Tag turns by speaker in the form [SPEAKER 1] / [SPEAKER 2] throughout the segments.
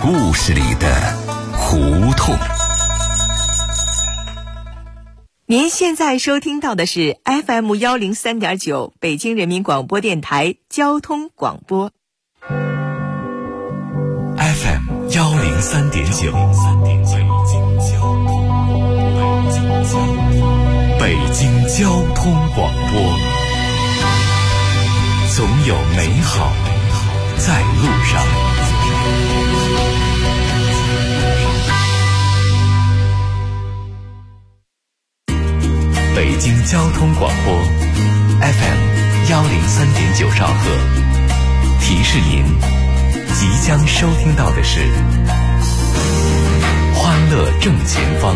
[SPEAKER 1] 故事里的胡同。
[SPEAKER 2] 您现在收听到的是 FM103.9 北京人民广播电台交通广播。
[SPEAKER 1] FM103.9 北京交通广播，总有美好在路上。北京交通广播 FM103.9 兆赫，提示您即将收听到的是欢乐正前方。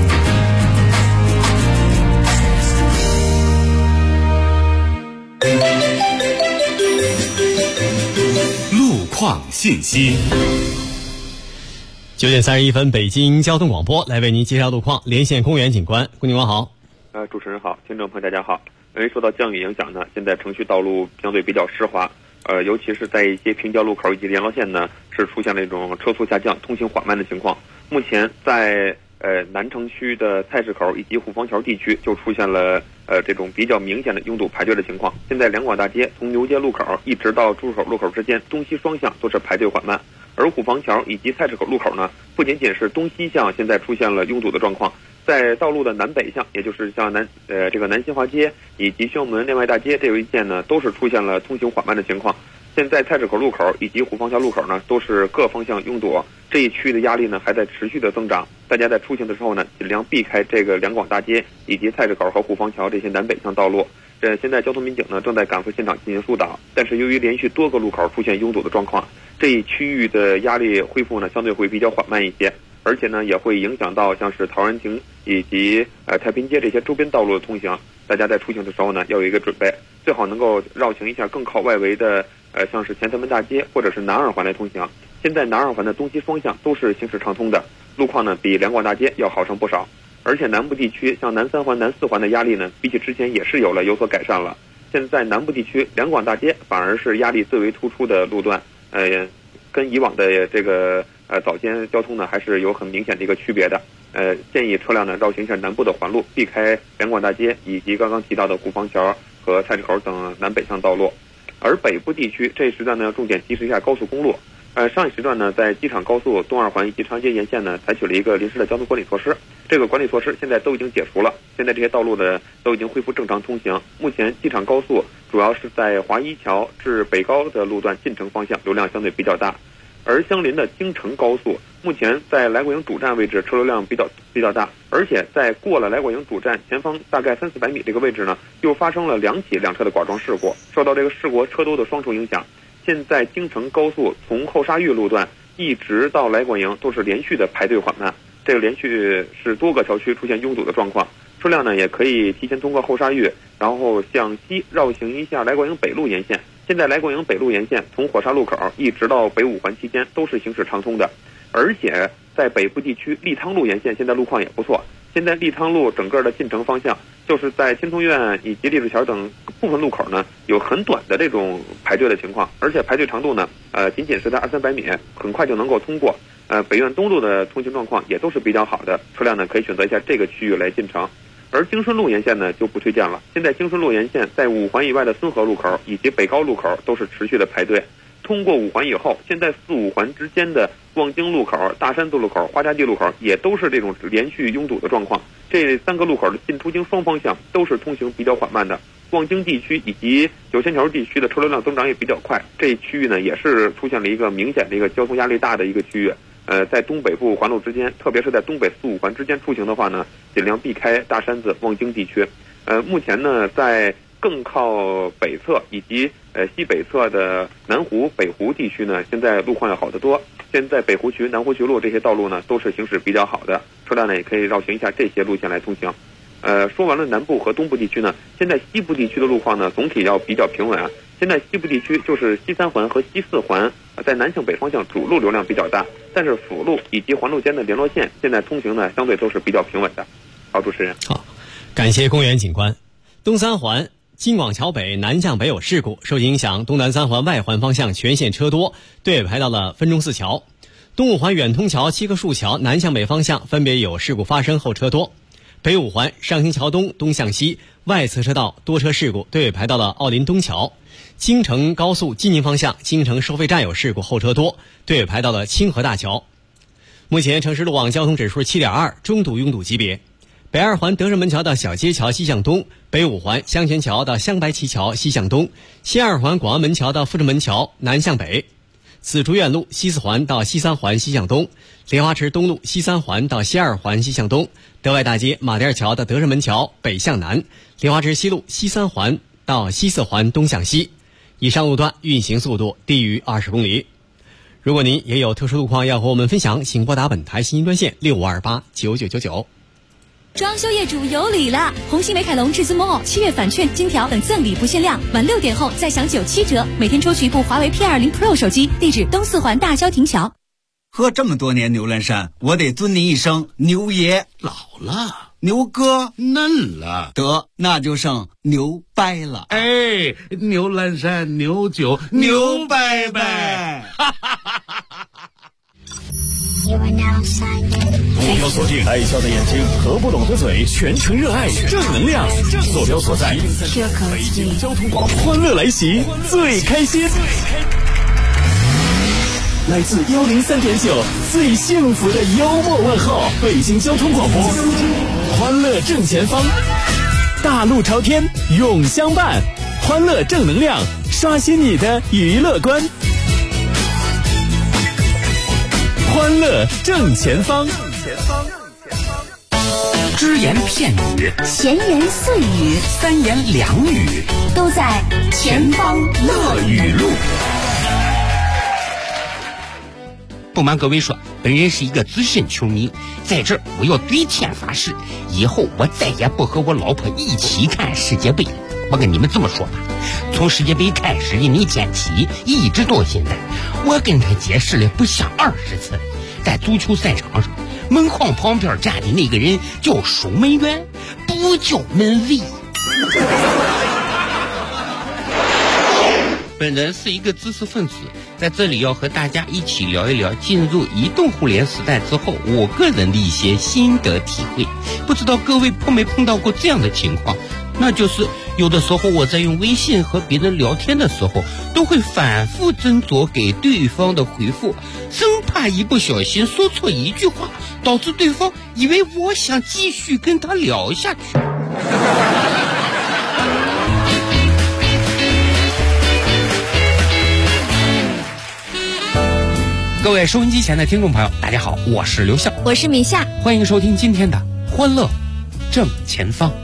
[SPEAKER 1] 路况信息。
[SPEAKER 3] 9点31分，北京交通广播来为您介绍路况。连线公园警官，公警官好。
[SPEAKER 4] 主持人好，听众朋友大家好。因为受到降雨影响呢，现在城区道路相对比较湿滑，尤其是在一些平交路口以及联络线呢，是出现了一种车速下降、通行缓慢的情况。目前在南城区的菜市口以及虎坊桥地区就出现了这种比较明显的拥堵排队的情况。现在两广大街从牛街路口一直到朱口路口之间，东西双向都是排队缓慢。而虎坊桥以及菜市口路口呢，不仅仅是东西向现在出现了拥堵的状况，在道路的南北向，也就是像南新华街以及宣武门内外大街这一线呢，都是出现了通行缓慢的情况。现在菜市口路口以及虎坊桥路口呢，都是各方向拥堵，这一区域的压力呢还在持续的增长。大家在出行的时候呢，尽量避开这个两广大街以及菜市口和虎坊桥这些南北向道路。现在交通民警呢正在赶赴现场进行疏导，但是由于连续多个路口出现拥堵的状况，这一区域的压力恢复呢相对会比较缓慢一些，而且呢也会影响到像是陶然亭以及太平街这些周边道路的通行。大家在出行的时候呢要有一个准备，最好能够绕行一下更靠外围的像是前屯门大街或者是南二环来通行。现在南二环的东西双向都是行驶畅通的，路况呢比两广大街要好上不少。而且南部地区像南三环、南四环的压力呢，比起之前也是有所改善了。现在南部地区两广大街反而是压力最为突出的路段，跟以往的这个早间交通呢还是有很明显的一个区别的。建议车辆呢绕行一下南部的环路，避开两广大街以及刚刚提到的虎坊桥和菜市口等南北向道路。而北部地区这一时段呢要重点及时一下高速公路。上一时段呢，在机场高速东二环以及长安街沿线呢，采取了一个临时的交通管理措施。这个管理措施现在都已经解除了，现在这些道路呢都已经恢复正常通行。目前机场高速主要是在华一桥至北高的路段进城方向流量相对比较大，而相邻的京承高速目前在来国营主站位置车流量比较大，而且在过了来国营主站前方大概300-400米这个位置呢，又发生了2起两车的剐撞事故。受到这个事故车多的双重影响，现在京承高速从后沙峪路段一直到来国营都是连续的排队缓慢，这个连续是多个桥区出现拥堵的状况。车辆呢也可以提前通过后沙峪，然后向西绕行一下来国营北路沿线。现在来国营北路沿线从火沙路口一直到北五环期间都是行驶畅通的，而且在北部地区利汤路沿线现在路况也不错。现在利汤路整个的进城方向，就是在天通苑以及立柱桥等部分路口呢，有很短的这种排队的情况，而且排队长度呢，仅仅是在200-300米，很快就能够通过。北苑东路的通行状况也都是比较好的，车辆呢可以选择一下这个区域来进城。而京顺路沿线呢就不推荐了，现在京顺路沿线在五环以外的孙河路口以及北高路口都是持续的排队。通过五环以后，现在4、5环之间的望京路口、大山子路口、花家地路口也都是这种连续拥堵的状况。这3个路口的进出京双方向都是通行比较缓慢的。望京地区以及九仙桥地区的车流量增长也比较快，这一区域呢也是出现了一个明显的一个交通压力大的一个区域。在东北部环路之间，特别是在东北4、5环之间出行的话呢，尽量避开大山子、望京地区。目前呢，在更靠北侧以及西北侧的南湖、北湖地区呢，现在路况要好得多。现在北湖渠、南湖渠路这些道路呢，都是行驶比较好的，车辆呢也可以绕行一下这些路线来通行。说完了南部和东部地区呢，现在西部地区的路况呢，总体要比较平稳啊。现在西部地区就是西3环和西4环，在南向北方向主路流量比较大，但是辅路以及环路间的联络线，现在通行呢相对都是比较平稳的。好，主持人。
[SPEAKER 3] 好，感谢公园警官。东3环京广桥北南向北有事故，受影响东南3环外环方向全线车多，队尾排到了分钟寺桥。 东五环远通桥7棵树桥南向北方向分别有事故发生后车多。北五环上行桥东东向西外侧车道多车事故，队尾排到了奥林东桥。京承高速济宁方向京承收费站有事故后车多，队尾排到了清河大桥。目前城市路网交通指数 7.2， 中度拥堵级别。北二环德胜门桥到小街桥西向东，北五环香泉桥到香白旗桥西向东，西二环广安门桥到阜成门桥南向北。紫竹院路西四环到西三环西向东，莲花池东路西三环到西二环西向东，德外大街马甸桥到德胜门桥北向南，莲花池西路西三环到西四环东向西。以上路段运行速度低于20公里。如果您也有特殊路况要和我们分享，请拨打本台信息专线65289999。
[SPEAKER 5] 装修业主有礼了！红星美凯龙至尊 Mall 7月返券、金条等赠礼不限量，晚6点后再享97折，每天抽取一部华为 P20 Pro 手机。地址东四环大郊亭桥。
[SPEAKER 6] 喝这么多年牛栏山，我得尊您一声牛爷。
[SPEAKER 7] 老了，
[SPEAKER 6] 牛哥
[SPEAKER 7] 嫩了，
[SPEAKER 6] 得那就剩牛掰了。
[SPEAKER 7] 哎，牛栏山牛酒牛掰掰。
[SPEAKER 1] 目标锁定，爱笑的眼睛和不懂的嘴，全程热爱正能量。坐标所在，北京交通广播，欢乐来袭，最开心。来自103.9，最幸福的幽默问候，北京交通广播，欢乐正前方，大路朝天，永相伴，欢乐正能量，刷新你的娱乐观。欢乐正前方，
[SPEAKER 8] 只言片语，
[SPEAKER 5] 闲言碎语，
[SPEAKER 8] 三言两语，
[SPEAKER 5] 都在前方
[SPEAKER 8] 乐语录。不瞒各位说，本人是一个资深球迷，在这儿我要对天发誓，以后我再也不和我老婆一起看世界杯了。我跟你们这么说吧，从世界杯开始的那天起，一直到现在，我跟他解释了不下20次。在足球赛场上，门框旁边站的那个人叫守门员，不叫门卫。本人是一个知识分子，在这里要和大家一起聊一聊进入移动互联时代之后，我个人的一些心得体会。不知道各位碰没碰到过这样的情况，那就是有的时候我在用微信和别人聊天的时候，都会反复斟酌给对方的回复，生怕一不小心说错一句话，导致对方以为我想继续跟他聊下去。各位收音机前的听众朋友，大家好，我是刘笑，
[SPEAKER 5] 我是米夏，
[SPEAKER 8] 欢迎收听今天的欢乐正前方。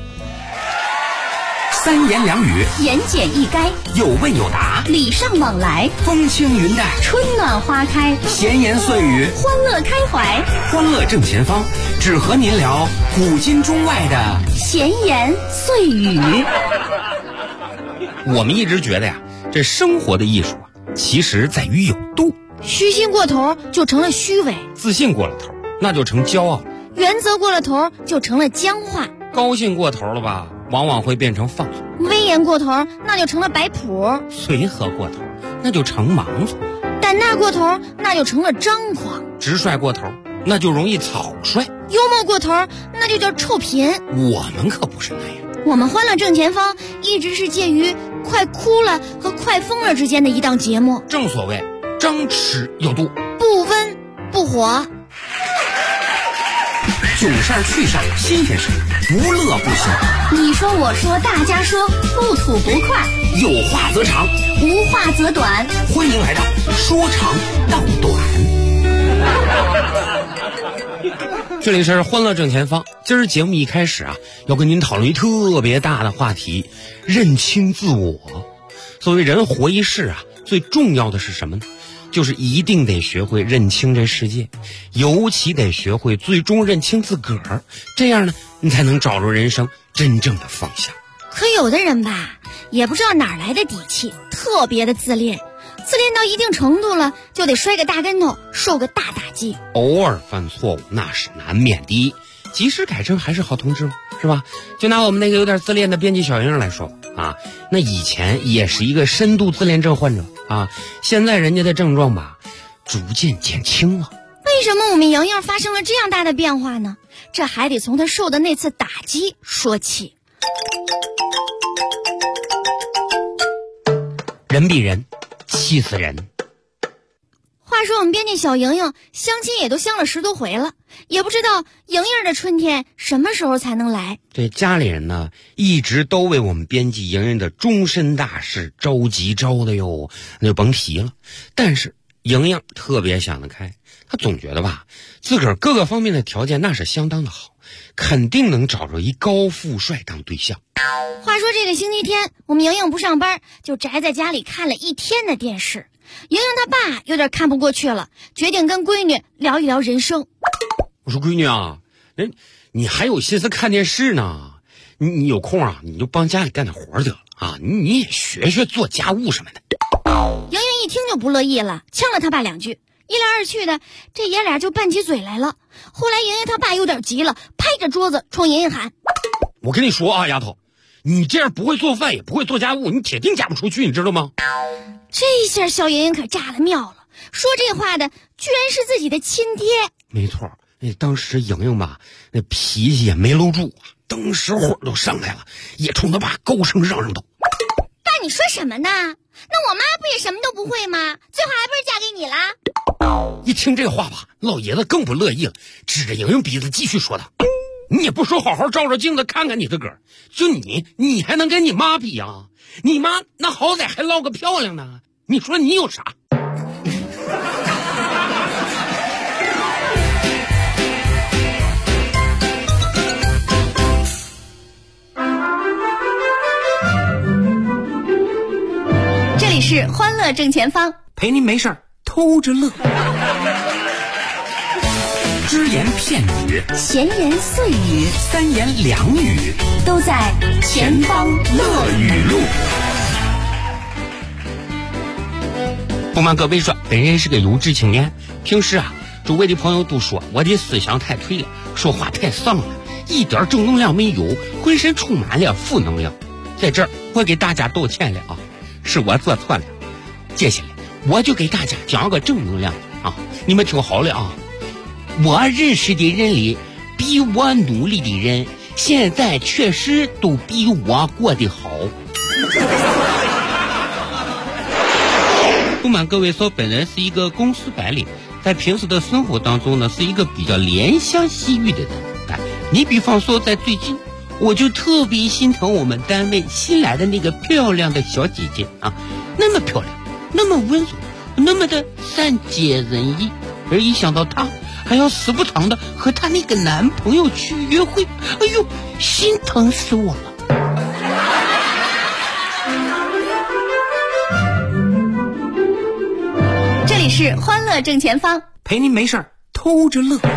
[SPEAKER 8] 三言两语，
[SPEAKER 5] 言简意赅，
[SPEAKER 8] 有问有答，
[SPEAKER 5] 礼尚往来，
[SPEAKER 8] 风轻云淡，
[SPEAKER 5] 春暖花开，
[SPEAKER 8] 闲言碎语，
[SPEAKER 5] 欢乐开怀，
[SPEAKER 8] 欢乐正前方，只和您聊古今中外的
[SPEAKER 5] 闲言碎语。
[SPEAKER 8] 我们一直觉得呀，这生活的艺术啊，其实在于有度。
[SPEAKER 5] 虚心过头就成了虚伪，
[SPEAKER 8] 自信过了头那就成骄傲，
[SPEAKER 5] 原则过了头就成了僵化，
[SPEAKER 8] 高兴过头了吧，往往会变成放纵，
[SPEAKER 5] 威严过头那就成了摆谱，
[SPEAKER 8] 随和过头那就成盲从，
[SPEAKER 5] 胆大过头那就成了张狂，
[SPEAKER 8] 直率过头那就容易草率，
[SPEAKER 5] 幽默过头那就叫臭贫。
[SPEAKER 8] 我们可不是那样，
[SPEAKER 5] 我们欢乐正前方一直是介于快哭了和快疯了之间的一档节目，
[SPEAKER 8] 正所谓张弛有度，
[SPEAKER 5] 不温不火，
[SPEAKER 8] 囧事儿趣事儿新鲜事儿，无乐不休。
[SPEAKER 5] 你说我说大家说，不吐不快，
[SPEAKER 8] 有话则长，
[SPEAKER 5] 无话则短，
[SPEAKER 8] 欢迎来到说长道短。这里是欢乐正前方，今儿节目一开始啊，要跟您讨论一特别大的话题，认清自我。所谓人活一世啊，最重要的是什么呢？就是一定得学会认清这世界，尤其得学会最终认清自个儿，这样呢，你才能找着人生真正的方向。
[SPEAKER 5] 可有的人吧，也不知道哪来的底气，特别的自恋，自恋到一定程度了，就得摔个大跟头，受个大打击。
[SPEAKER 8] 偶尔犯错误那是难免的，及时改正还是好同志嘛，是吧？就拿我们那个有点自恋的编辑小英来说啊，那以前也是一个深度自恋症患者啊，现在人家的症状吧逐渐减轻了
[SPEAKER 9] 为什么我们莹莹发生了这样大的变化呢？这还得从她受的那次打击说起。
[SPEAKER 8] 人比人，气死人。
[SPEAKER 9] 话说我们编辑小莹莹相亲也都相了10多回了，也不知道莹莹的春天什么时候才能来。
[SPEAKER 8] 这家里人呢，一直都为我们编辑莹莹的终身大事着急着的哟，那就甭提了。但是莹莹特别想得开，她总觉得吧，自个儿各个方面的条件那是相当的好，肯定能找着一高富帅当对象。
[SPEAKER 9] 话说这个星期天，我们莹莹不上班，就宅在家里看了一天的电视。莹莹她爸有点看不过去了，决定跟闺女聊一聊人生。
[SPEAKER 8] 我说闺女啊，你还有心思看电视呢？你有空啊，你就帮家里干点活得了啊！你也学学做家务什么的。
[SPEAKER 9] 莹莹一听就不乐意了，呛了他爸2句。一来二去的，这爷俩就拌起嘴来了。后来莹莹她爸有点急了，拍着桌子冲莹莹喊：
[SPEAKER 8] 我跟你说啊，丫头，你这样不会做饭也不会做家务，你铁定嫁不出去，你知道吗？
[SPEAKER 9] 这下小莹莹可炸了庙了，说这话的居然是自己的亲爹。
[SPEAKER 8] 没错，当时莹莹吧，那脾气也没搂住啊，当时火都上来了，也冲他爸高声嚷嚷道：
[SPEAKER 9] 爸，你说什么呢？那我妈不也什么都不会吗？最后还不是嫁给你啦？
[SPEAKER 8] 一听这话吧，老爷子更不乐意了，指着莹莹鼻子继续说道：你也不说好好照照镜子看看你自个儿，就你还能跟你妈比啊？你妈那好歹还落个漂亮呢，你说你有啥？
[SPEAKER 5] 这里是欢乐正前方，
[SPEAKER 6] 陪您没事偷着乐。只言片语，
[SPEAKER 5] 闲言碎语，
[SPEAKER 6] 三言两语，
[SPEAKER 5] 都在前方乐语录。
[SPEAKER 8] 不瞒各位说，本人是个优质青年，平时啊，周围的朋友都说我的思想太退了，说话太丧了，一点正能量没有，浑身充满了负能量。在这儿，我给大家道歉了啊，是我做错了。接下来，我就给大家讲个正能量啊，你们听好了啊。我认识的人里，比我努力的人，现在确实都比我过得好。不瞒各位说，本人是一个公司白领，在平时的生活当中呢，是一个比较怜香惜玉的人。你比方说，在最近，我就特别心疼我们单位新来的那个漂亮的小姐姐啊，那么漂亮，那么温柔，那么的善解人意，而一想到她还要时不常的和她那个男朋友去约会，哎呦，心疼死我了。
[SPEAKER 5] 这里是欢乐正前方，
[SPEAKER 6] 陪您没事偷着乐。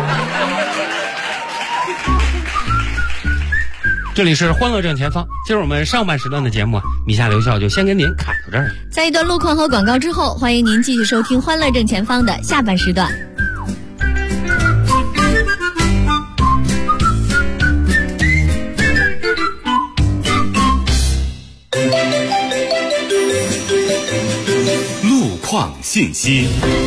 [SPEAKER 8] 这里是欢乐正前方，今儿我们上半时段的节目米夏留校就先跟您侃到这儿了。
[SPEAKER 5] 在一段路况和广告之后，欢迎您继续收听欢乐正前方的下半时段。
[SPEAKER 1] 路况信息。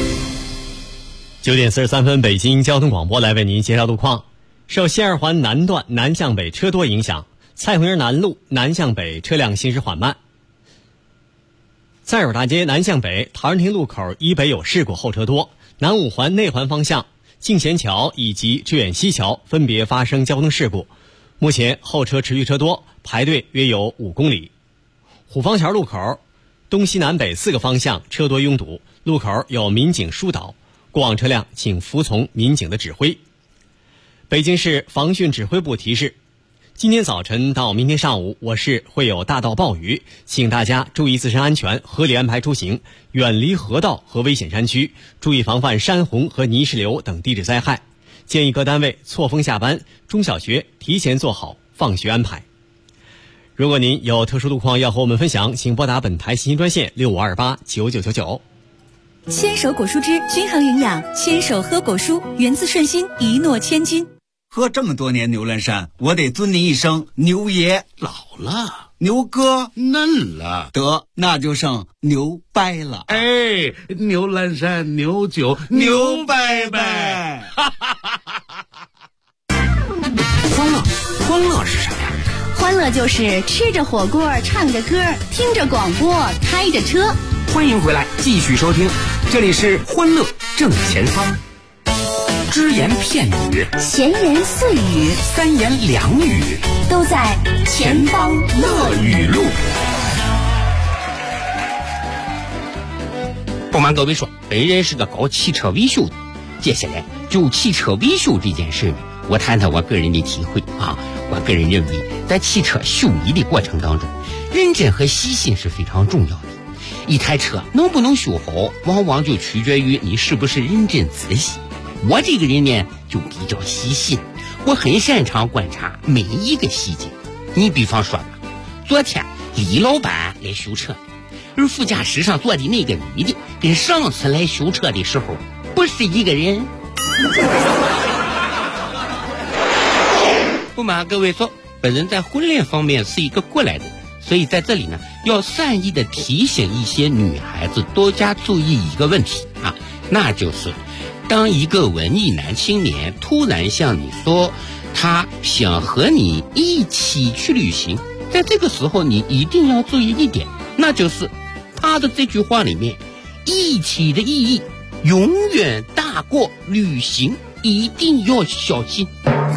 [SPEAKER 3] 9点43分，北京交通广播来为您介绍路况。受西二环南段南向北车多影响，蔡红营南路南向北车辆行驶缓慢。塞尔大街南向北陶然亭路口以北有事故，后车多。南五环内环方向敬贤桥以及致远西桥分别发生交通事故，目前后车持续车多，排队约有5公里。虎坊桥路口东西南北4个方向车多拥堵，路口有民警疏导，过往车辆请服从民警的指挥。北京市防汛指挥部提示，今天早晨到明天上午，我市会有大到暴雨，请大家注意自身安全，合理安排出行，远离河道和危险山区，注意防范山洪和泥石流等地质灾害。建议各单位错峰下班，中小学提前做好放学安排。如果您有特殊路况要和我们分享，请拨打本台信息专线65289999。
[SPEAKER 5] 牵手果蔬汁均衡营养，牵手喝果蔬，源自顺心，一诺千金。
[SPEAKER 6] 喝这么多年牛栏山，我得尊您一声牛爷。
[SPEAKER 7] 老了，
[SPEAKER 6] 牛哥
[SPEAKER 7] 嫩了，
[SPEAKER 6] 得那就剩牛掰了。
[SPEAKER 7] 哎，牛栏山，牛酒，牛掰掰。
[SPEAKER 1] 欢乐是什么呀？
[SPEAKER 5] 欢乐就是吃着火锅，唱着歌，听着广播，开着车。
[SPEAKER 1] 欢迎回来，继续收听，这里是欢乐正前方。只言片语，
[SPEAKER 5] 闲言碎语，
[SPEAKER 1] 三言两语，
[SPEAKER 5] 都在前方乐语录。
[SPEAKER 8] 不瞒各位说，本人是个搞汽车维修的。接下来就汽车维修这件事呢，我谈谈我个人的体会啊。我个人认为，在汽车修理的过程当中，认真和细心是非常重要的。一台车能不能修好，往往就取决于你是不是认真仔细。我这个人呢，就比较细心，我很擅长观察每一个细节。你比方说吧，昨天李老板来修车，而副驾驶上坐的那个女的，跟上次来修车的时候不是一个人。不瞒各位说，本人在婚恋方面是一个过来人，所以在这里呢，要善意的提醒一些女孩子多加注意一个问题啊，那就是当一个文艺男青年突然向你说他想和你一起去旅行，在这个时候你一定要注意一点，那就是他的这句话里面一起的意义永远大过旅行，一定要小心。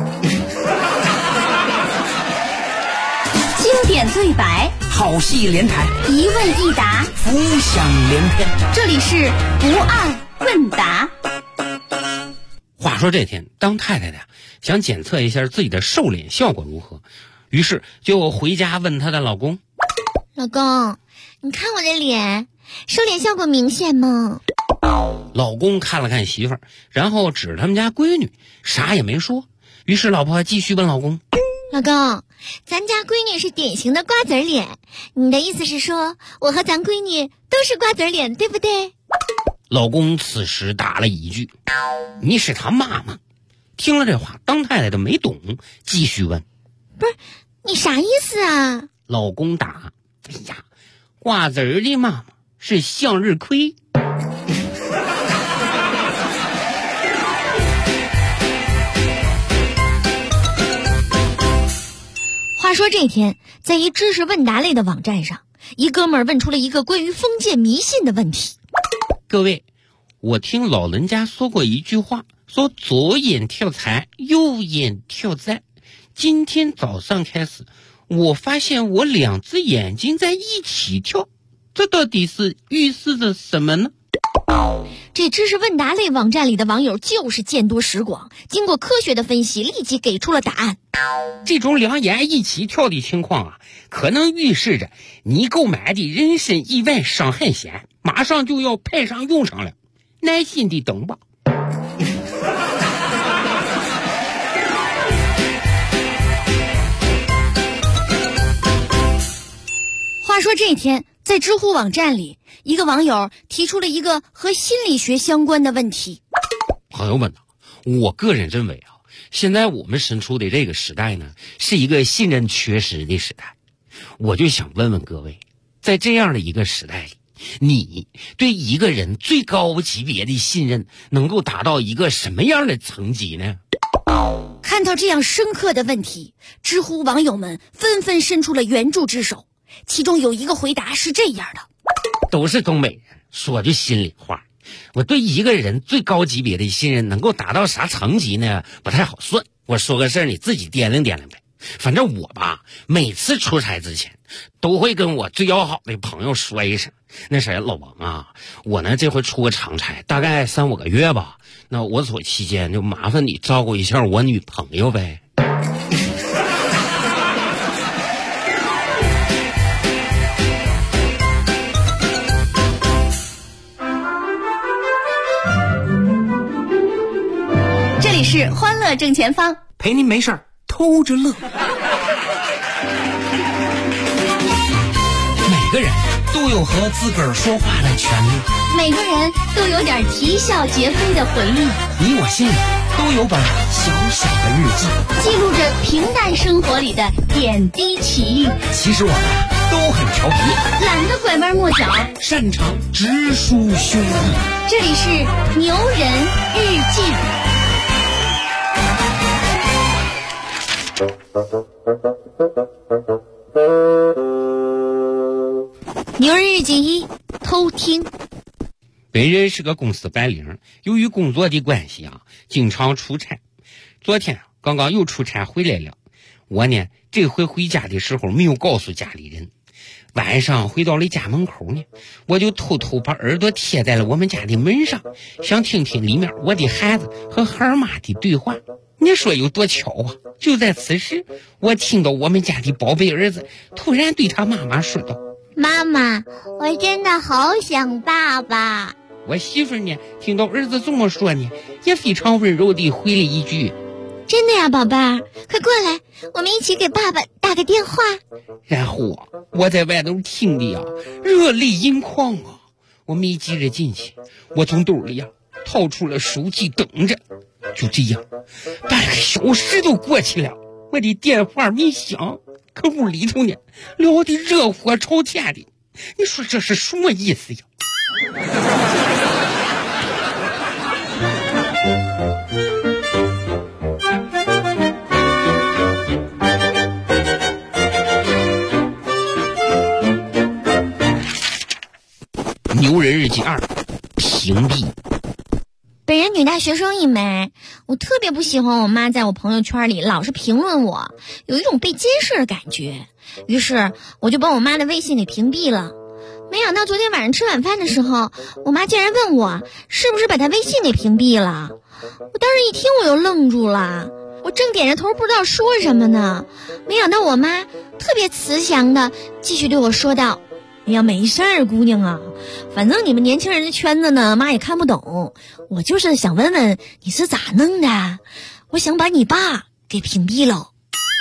[SPEAKER 5] 经典对白，
[SPEAKER 1] 好戏连台，
[SPEAKER 5] 一问一答，
[SPEAKER 1] 浮想联翩。
[SPEAKER 5] 这里是不二问答。
[SPEAKER 8] 话说这天，当太太的想检测一下自己的瘦脸效果如何，于是就回家问她的老公：
[SPEAKER 9] 老公，你看我的脸，瘦脸效果明显吗？
[SPEAKER 8] 老公看了看媳妇儿，然后指他们家闺女，啥也没说。于是老婆继续问老公：
[SPEAKER 9] 老公，咱家闺女是典型的瓜子脸，你的意思是说我和咱闺女都是瓜子脸，对不对？
[SPEAKER 8] 老公此时打了一句：你是他妈妈。听了这话，当太太的没懂，继续问：
[SPEAKER 9] 不是，你啥意思啊？
[SPEAKER 8] 老公答：哎呀，瓜子儿的妈妈是向日葵。
[SPEAKER 9] 话说这天，在一知识问答类的网站上，一哥们儿问出了一个关于封建迷信的问题。
[SPEAKER 8] 各位，我听老人家说过一句话，说左眼跳财，右眼跳灾。今天早上开始，我发现我两只眼睛在一起跳，这到底是预示着什么呢？
[SPEAKER 9] 这知识问答类网站里的网友就是见多识广，经过科学的分析，立即给出了答案。
[SPEAKER 8] 这种两眼一起跳的情况啊，可能预示着你购买的人身意外伤害险马上就要派上用场了，耐心的等吧。
[SPEAKER 9] 话说这天，在知乎网站里，一个网友提出了一个和心理学相关的问题。
[SPEAKER 8] 朋友们，我个人认为啊，现在我们身处的这个时代呢，是一个信任缺失的时代。我就想问问各位，在这样的一个时代里，你对一个人最高级别的信任能够达到一个什么样的层级呢？
[SPEAKER 9] 看到这样深刻的问题，知乎网友们纷纷伸出了援助之手。其中有一个回答是这样的：
[SPEAKER 8] 都是东北人，说句心里话，我对一个人最高级别的信任能够达到啥层级呢？不太好算。我说个事儿，你自己掂量掂量呗。反正我吧，每次出差之前都会跟我最要好的朋友说一声，那谁老王啊，我呢这回出个长差，大概3-5个月吧，那我走期间就麻烦你照顾一下我女朋友呗。
[SPEAKER 5] 这里是欢乐正前方，
[SPEAKER 1] 陪您没事儿偷着乐。每个人都有和自个儿说话的权利，
[SPEAKER 9] 每个人都有点啼笑皆非的回忆。
[SPEAKER 1] 你我心里
[SPEAKER 10] 都有本小小的日记，
[SPEAKER 9] 记录着平淡生活里的点滴奇遇。
[SPEAKER 10] 其实我们都很调皮，
[SPEAKER 9] 懒得拐弯抹角，
[SPEAKER 10] 擅长直抒胸臆。
[SPEAKER 9] 这里是牛人日记。牛人日记一，偷听。
[SPEAKER 8] 本人是个公司白领，由于工作的关系啊，经常出差。昨天刚刚又出差回来了。我呢，这回回家的时候没有告诉家里人。晚上回到了家门口呢，我就偷偷把耳朵贴在了我们家的门上，想听听里面我的孩子和孩儿妈的对话。你说有多巧啊！就在此时，我听到我们家的宝贝儿子突然对他妈妈说道：“
[SPEAKER 9] 妈妈，我真的好想爸爸。”
[SPEAKER 8] 我媳妇呢，听到儿子这么说呢，也非常温柔地回了一句：“
[SPEAKER 9] 真的呀，宝贝儿，快过来，我们一起给爸爸打个电话。”
[SPEAKER 8] 然后啊，我在外头听的呀，热泪盈眶啊！我没急着进去，我从兜里呀掏出了手机等着。就这样，半个小时都过去了，我的电话没响，可屋里头呢聊得热火朝天的，你说这是什么意思呀？牛人日记2，屏蔽。
[SPEAKER 9] 本人女大学生一枚，我特别不喜欢我妈在我朋友圈里老是评论我，有一种被监视的感觉。于是我就把我妈的微信给屏蔽了。没想到昨天晚上吃晚饭的时候，我妈竟然问我是不是把她微信给屏蔽了。我当时一听我又愣住了，我正点着头不知道说什么呢，没想到我妈特别慈祥的继续对我说道：“哎呀，没事儿，姑娘啊，反正你们年轻人的圈子呢，妈也看不懂。我就是想问问你是咋弄的，我想把你爸给屏蔽了。”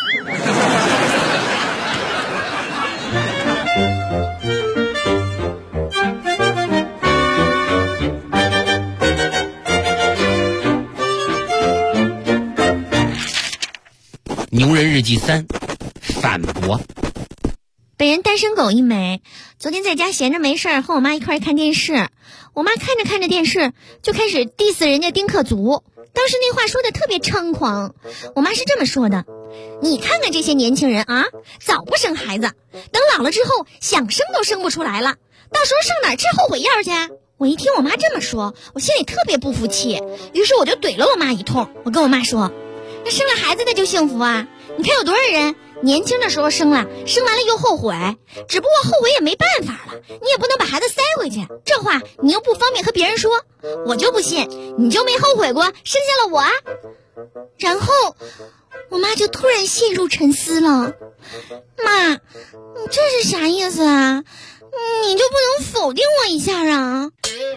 [SPEAKER 8] 牛人日记3，反驳。
[SPEAKER 9] 本人单身狗一枚，昨天在家闲着没事儿，和我妈一块看电视。我妈看着看着电视，就开始 diss 人家丁克族。当时那话说的特别猖狂，我妈是这么说的：“你看看这些年轻人啊，早不生孩子，等老了之后想生都生不出来了，到时候上哪儿吃后悔药去？”我一听我妈这么说，我心里特别不服气，于是我就怼了我妈一通。我跟我妈说：“那生了孩子的就幸福啊？你看有多少人年轻的时候生了，生完了又后悔，只不过后悔也没办法了，你也不能把孩子塞回去，这话你又不方便和别人说，我就不信你就没后悔过生下了我啊。”然后我妈就突然陷入沉思了：“妈，你这是啥意思啊？你就不能否定我一下啊？”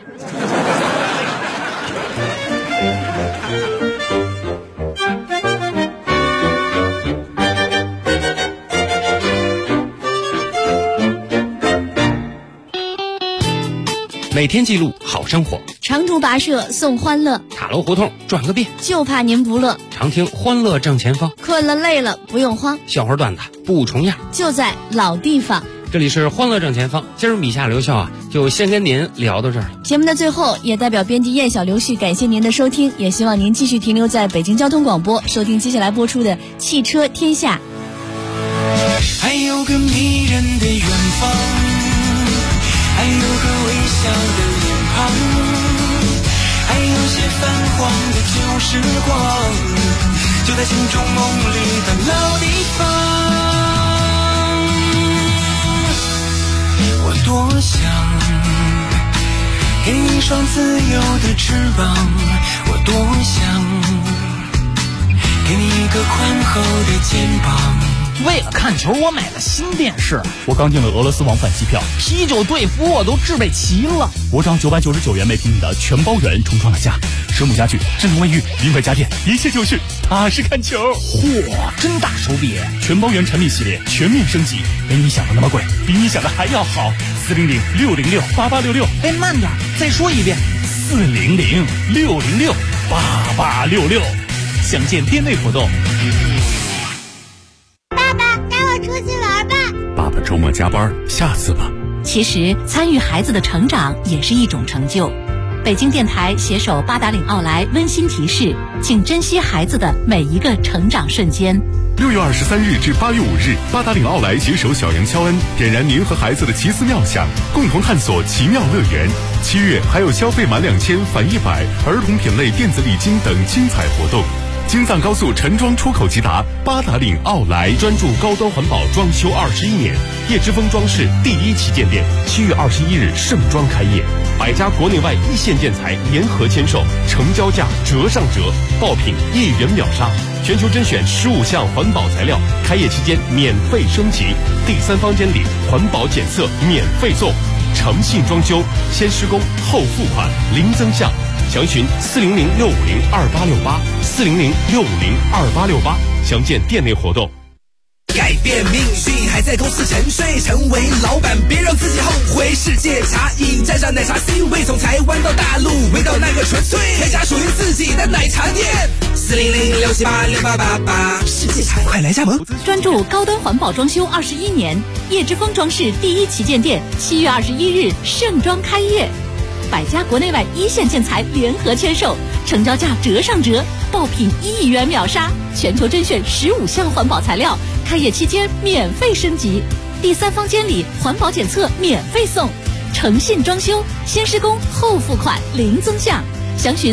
[SPEAKER 10] 每天记录好生活，
[SPEAKER 5] 长途跋涉送欢乐，
[SPEAKER 8] 塔楼胡同转个遍，
[SPEAKER 5] 就怕您不乐。
[SPEAKER 8] 常听欢乐正前方，
[SPEAKER 5] 困了累了不用慌，
[SPEAKER 8] 笑话段子不重样，
[SPEAKER 5] 就在老地方。
[SPEAKER 8] 这里是欢乐正前方，今儿米夏留校啊，就先跟您聊到这儿了。
[SPEAKER 5] 节目的最后，也代表编辑燕小刘旭感谢您的收听，也希望您继续停留在北京交通广播，收听接下来播出的《汽车天下》。
[SPEAKER 11] 还有个迷人的远方，还有个微笑的脸庞，还有些泛黄的旧时光，就在心中梦里的老地方。我多想给你一双自由的翅膀，我多想给你一个宽厚的肩膀。
[SPEAKER 12] 为了看球，我买了新电视。我刚订了俄罗斯往返机票，啤酒队服我都置备齐了。我涨999元每平米的全包圆重创了价，蛇母家具、智能卫浴、临北家电，一切就绪，踏实看球。嚯，真大手笔！全包圆产品系列全面升级，没你想的那么贵，比你想的还要好。400-606-8866。哎，慢点，再说一遍。400-606 8866，详见店内活动。
[SPEAKER 9] 爸爸，带我出去玩吧。
[SPEAKER 12] 爸爸周末加班，下次吧。
[SPEAKER 5] 其实参与孩子的成长也是一种成就。北京电台携手八达岭奥莱温馨提示，请珍惜孩子的每一个成长瞬间。
[SPEAKER 13] 6月23日至8月5日，八达岭奥莱携手小杨乔恩，点燃您和孩子的奇思妙想，共同探索奇妙乐园。7月还有消费满2000返100，儿童品类电子礼金等精彩活动。京藏高速陈庄出口即达，八达岭奥莱专注高端环保装修21年，叶之峰装饰第1旗舰店7月21日盛装开业，100家国内外一线建材联合签售，成交价折上折，爆品1元秒杀，全球甄选15项环保材料，开业期间免费升级，第3方监理环保检测免费送，诚信装修，先施工后付款，零增项。详询400-650-2868，400-650-2868，详见店内活动。
[SPEAKER 11] 改变命运还在公司沉睡，成为老板别让自己后悔。世界茶饮沾上奶茶 C 位，从台湾到大陆，味道那个纯粹，开家属于自己的奶茶店。400-678-6888，世界茶快来加盟。
[SPEAKER 5] 专注高端环保装修21年，叶之峰装饰第1旗舰店7月21日盛装开业，100家国内外一线建材联合签售，成交价折上折，爆品1亿元秒杀，全球甄选15项环保材料，开业期间免费升级，第3方监理环保检测免费送，诚信装修，先施工后付款，零增项。详询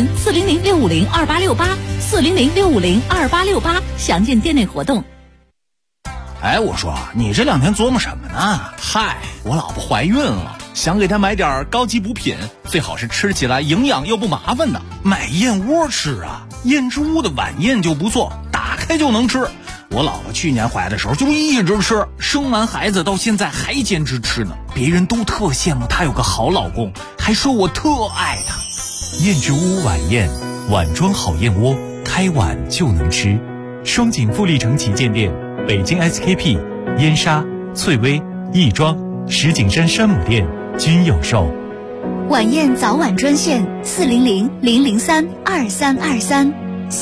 [SPEAKER 5] 400-650-2868，400-650-2868，详见店内活动。
[SPEAKER 14] 哎，我说你这2天琢磨什么呢？嗨，我老婆怀孕了，想给她买点高级补品，最好是吃起来营养又不麻烦的。买燕窝吃啊，燕之屋的晚宴就不错，打开就能吃。我老婆去年怀的时候就一直吃，生完孩子到现在还坚持吃呢。别人都特羡慕她有个好老公，还说我特爱她。
[SPEAKER 15] 燕之屋晚宴，碗装好燕窝，开碗就能吃。双井富力城旗舰店，北京 SKP、燕莎、翠微、亦庄、石景山山姆店均有售。
[SPEAKER 5] 晚宴早晚专线400-003-2323，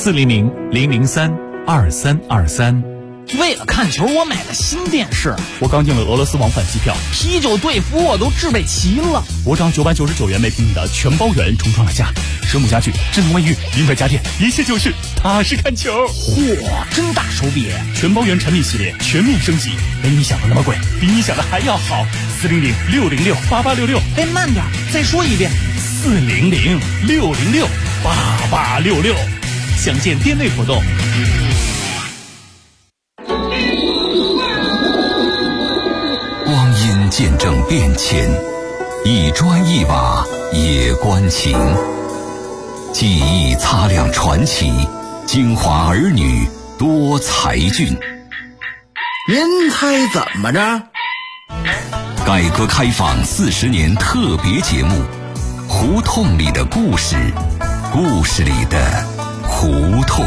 [SPEAKER 15] 400-003-2323。
[SPEAKER 14] 为了看球，我买了新电视。
[SPEAKER 12] 我刚订了俄罗斯往返机票，
[SPEAKER 14] 啤酒对付我都置备齐了。
[SPEAKER 12] 我涨999元每平米的全包圆重创了家，水母家具、智能卫浴、名牌家电，一切就是踏实看球。
[SPEAKER 14] 嚯，真大手笔！
[SPEAKER 12] 全包圆产品系列全面升级，没你想的那么贵，比你想的还要好。400-606-8866。
[SPEAKER 14] 哎，慢点，再说一遍。
[SPEAKER 12] 400-606-8866，详见店内活动。
[SPEAKER 16] 光阴见证变迁，一砖一瓦也关情。记忆擦亮传奇，京华儿女多才俊。
[SPEAKER 17] 人猜怎么着？
[SPEAKER 16] 改革开放40年特别节目，胡同里的故事，故事里的胡同。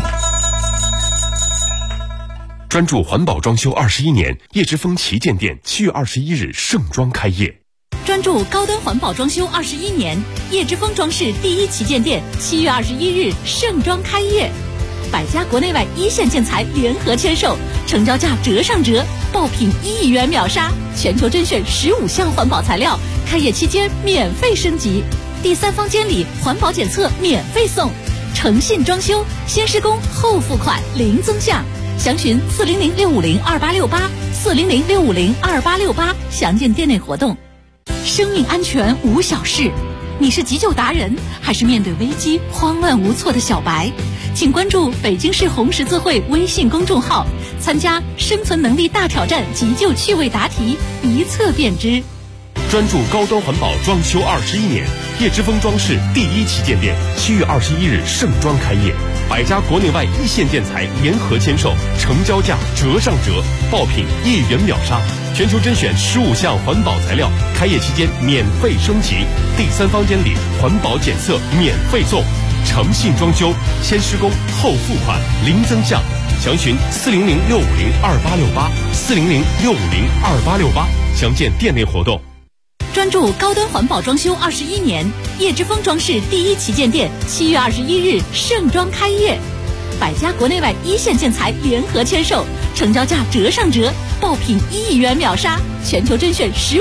[SPEAKER 13] 专注环保装修21年，叶之峰旗舰店7月21日盛装开业。
[SPEAKER 5] 专注高端环保装修21年，叶之峰装饰第1旗舰店7月21日盛装开业，100家国内外一线建材联合签售，成交价折上折，爆品1亿元秒杀，全球甄选15项环保材料，开业期间免费升级，第3方监理环保检测免费送，诚信装修，先施工后付款，零增项。详询400-650-2868，400-650-2868，详见店内活动。生命安全无小事，你是急救达人，还是面对危机慌乱无措的小白？请关注北京市红十字会微信公众号，参加生存能力大挑战急救趣味答题，一测便知。
[SPEAKER 13] 专注高端环保装修21年，叶之峰装饰第1旗舰店7月21日盛装开业，100家国内外一线建材联合签售，成交价折上折，爆品1元秒杀，全球甄选15项环保材料，开业期间免费升级，第3方监理环保检测免费送，诚信装修，先施工后付款，零增项。详询400-650-2868，400-650-2868，详见店内活动。
[SPEAKER 5] 专注高端环保装修21年，叶之峰装饰第一旗舰店7月21日盛装开业，100家国内外一线建材联合签售，成交价折上折，爆品1亿元秒杀，全球甄选